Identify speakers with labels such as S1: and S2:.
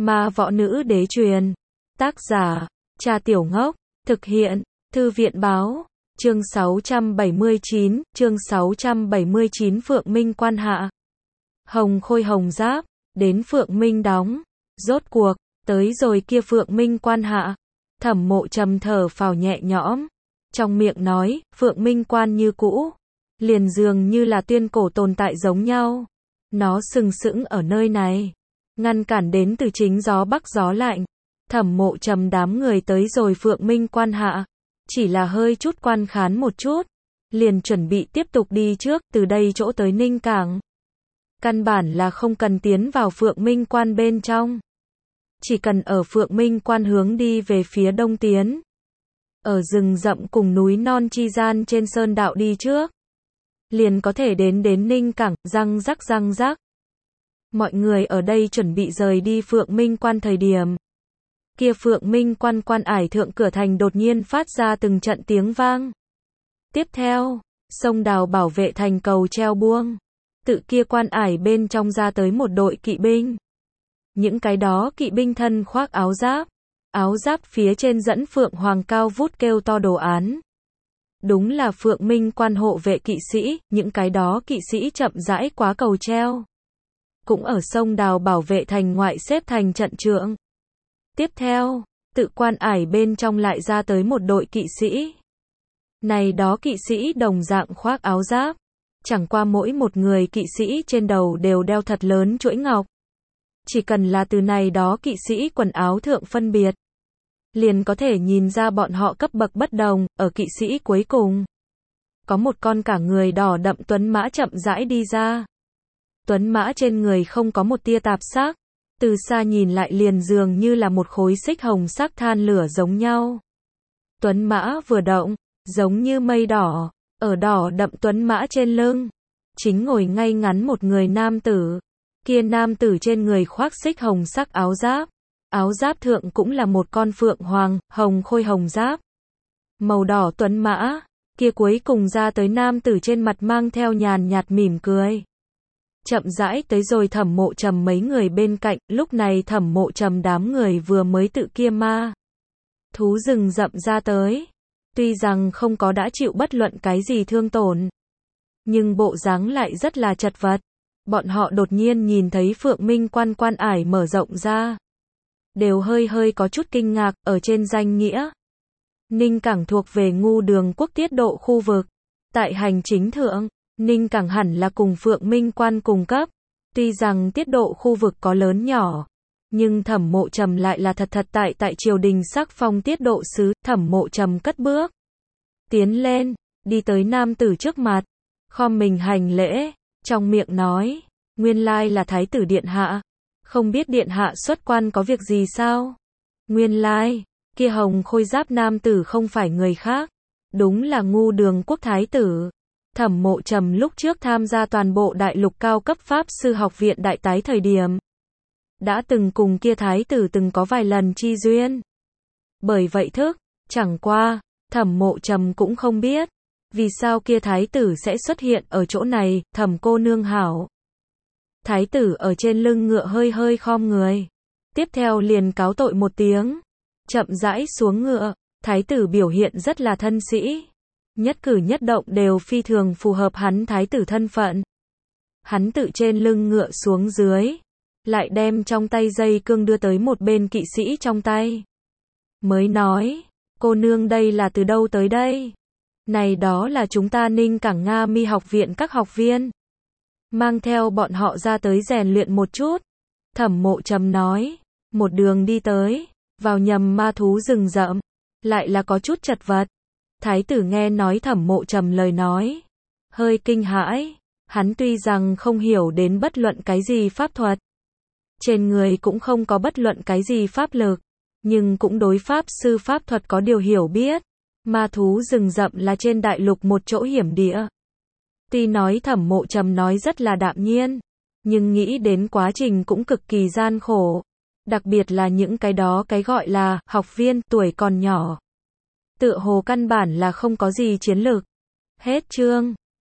S1: Ma võ nữ đế truyền. Tác giả, Cha Tiểu Ngốc. Thực hiện, Thư viện báo. Chương 679 Phượng Minh quan hạ. Hồng Khôi hồng giáp, đến Phượng Minh đóng. Rốt cuộc, tới rồi kia Phượng Minh quan hạ. Thẩm Mộ Trầm thở phào nhẹ nhõm. Trong miệng nói, Phượng Minh quan như cũ. Liền dường như là tuyên cổ tồn tại giống nhau. Nó sừng sững ở nơi này. Ngăn cản đến từ chính gió bắc gió lạnh. Thẩm Mộ Trầm đám người tới rồi Phượng Minh quan hạ. Chỉ là hơi chút quan khán một chút. Liền chuẩn bị tiếp tục đi trước, từ đây chỗ tới Ninh Cảng. Căn bản là không cần tiến vào Phượng Minh quan bên trong. Chỉ cần ở Phượng Minh quan hướng đi về phía đông tiến. Ở rừng rậm cùng núi non chi gian trên sơn đạo đi trước. Liền có thể đến Ninh Cảng, răng rắc. Mọi người ở đây chuẩn bị rời đi Phượng Minh quan thời điểm. Kia Phượng Minh quan quan ải thượng cửa thành đột nhiên phát ra từng trận tiếng vang. Tiếp theo, sông đào bảo vệ thành cầu treo buông. Tự kia quan ải bên trong ra tới một đội kỵ binh. Những cái đó kỵ binh thân khoác áo giáp phía trên dẫn phượng hoàng cao vút kêu to đồ án. Đúng là Phượng Minh quan hộ vệ kỵ sĩ, những cái đó kỵ sĩ chậm rãi quá cầu treo. Cũng ở sông đào bảo vệ thành ngoại xếp thành trận trượng. Tiếp theo, tự quan ải bên trong lại ra tới một đội kỵ sĩ. Này đó kỵ sĩ đồng dạng khoác áo giáp. Chẳng qua mỗi một người kỵ sĩ trên đầu đều đeo thật lớn chuỗi ngọc. Chỉ cần là từ này đó kỵ sĩ quần áo thượng phân biệt. Liền có thể nhìn ra bọn họ cấp bậc bất đồng, ở kỵ sĩ cuối cùng. Có một con cả người đỏ đậm tuấn mã chậm rãi đi ra. Tuấn mã trên người không có một tia tạp sắc. Từ xa nhìn lại liền dường như là một khối xích hồng sắc than lửa giống nhau. Tuấn mã vừa động, giống như mây đỏ, ở đỏ đậm tuấn mã trên lưng. Chính ngồi ngay ngắn một người nam tử. Kia nam tử trên người khoác xích hồng sắc áo giáp. Áo giáp thượng cũng là một con phượng hoàng, hồng khôi hồng giáp. Màu đỏ tuấn mã, kia cuối cùng ra tới nam tử trên mặt mang theo nhàn nhạt mỉm cười. Chậm rãi tới rồi Thẩm Mộ Trầm mấy người bên cạnh, lúc này Thẩm Mộ Trầm đám người vừa mới tự kia ma. Thú rừng rậm ra tới. Tuy rằng không có đã chịu bất luận cái gì thương tổn. Nhưng bộ dáng lại rất là chật vật. Bọn họ đột nhiên nhìn thấy Phượng Minh quan ải mở rộng ra. Đều hơi có chút kinh ngạc, ở trên danh nghĩa. Ninh Cảng thuộc về Ngu Đường quốc tiết độ khu vực. Tại hành chính thượng, Ninh Cảng hẳn là cùng Phượng Minh quan cùng cấp. Tuy rằng tiết độ khu vực có lớn nhỏ. Nhưng Thẩm Mộ Trầm lại là thật tại triều đình sắc phong tiết độ sứ. Thẩm Mộ Trầm cất bước. Tiến lên, đi tới nam tử trước mặt. Khom mình hành lễ, trong miệng nói. Nguyên lai là Thái tử Điện Hạ. Không biết Điện Hạ xuất quan có việc gì sao? Nguyên lai, kia hồng khôi giáp nam tử không phải người khác. Đúng là Ngu Đường quốc Thái tử. Thẩm Mộ Trầm lúc trước tham gia toàn bộ đại lục cao cấp Pháp sư học viện đại tái thời điểm. Đã từng cùng kia Thái tử từng có vài lần chi duyên. Bởi vậy chẳng qua, Thẩm Mộ Trầm cũng không biết. Vì sao kia Thái tử sẽ xuất hiện ở chỗ này, Thẩm cô nương hảo. Thái tử ở trên lưng ngựa hơi khom người. Tiếp theo liền cáo tội một tiếng. Chậm rãi xuống ngựa. Thái tử biểu hiện rất là thân sĩ. Nhất cử nhất động đều phi thường phù hợp hắn thái tử thân phận. Hắn tự trên lưng ngựa xuống dưới. Lại đem trong tay dây cương đưa tới một bên kỵ sĩ trong tay. Mới nói, cô nương đây là từ đâu tới đây? Này đó là chúng ta Ninh Cảng Nga Mi học viện các học viên. Mang theo bọn họ ra tới rèn luyện một chút. Thẩm Mộ Trầm nói, một đường đi tới, vào nhầm ma thú rừng rậm. Lại là có chút chật vật. Thái tử nghe nói Thẩm Mộ Trầm lời nói. Hơi kinh hãi. Hắn tuy rằng không hiểu đến bất luận cái gì pháp thuật. Trên người cũng không có bất luận cái gì pháp lực. Nhưng cũng đối pháp sư pháp thuật có điều hiểu biết. Ma thú rừng rậm là trên đại lục một chỗ hiểm địa. Tuy nói Thẩm Mộ Trầm nói rất là đạm nhiên. Nhưng nghĩ đến quá trình cũng cực kỳ gian khổ. Đặc biệt là những cái đó cái gọi là học viên tuổi còn nhỏ. Tựa hồ căn bản là không có gì chiến lược. Hết chương.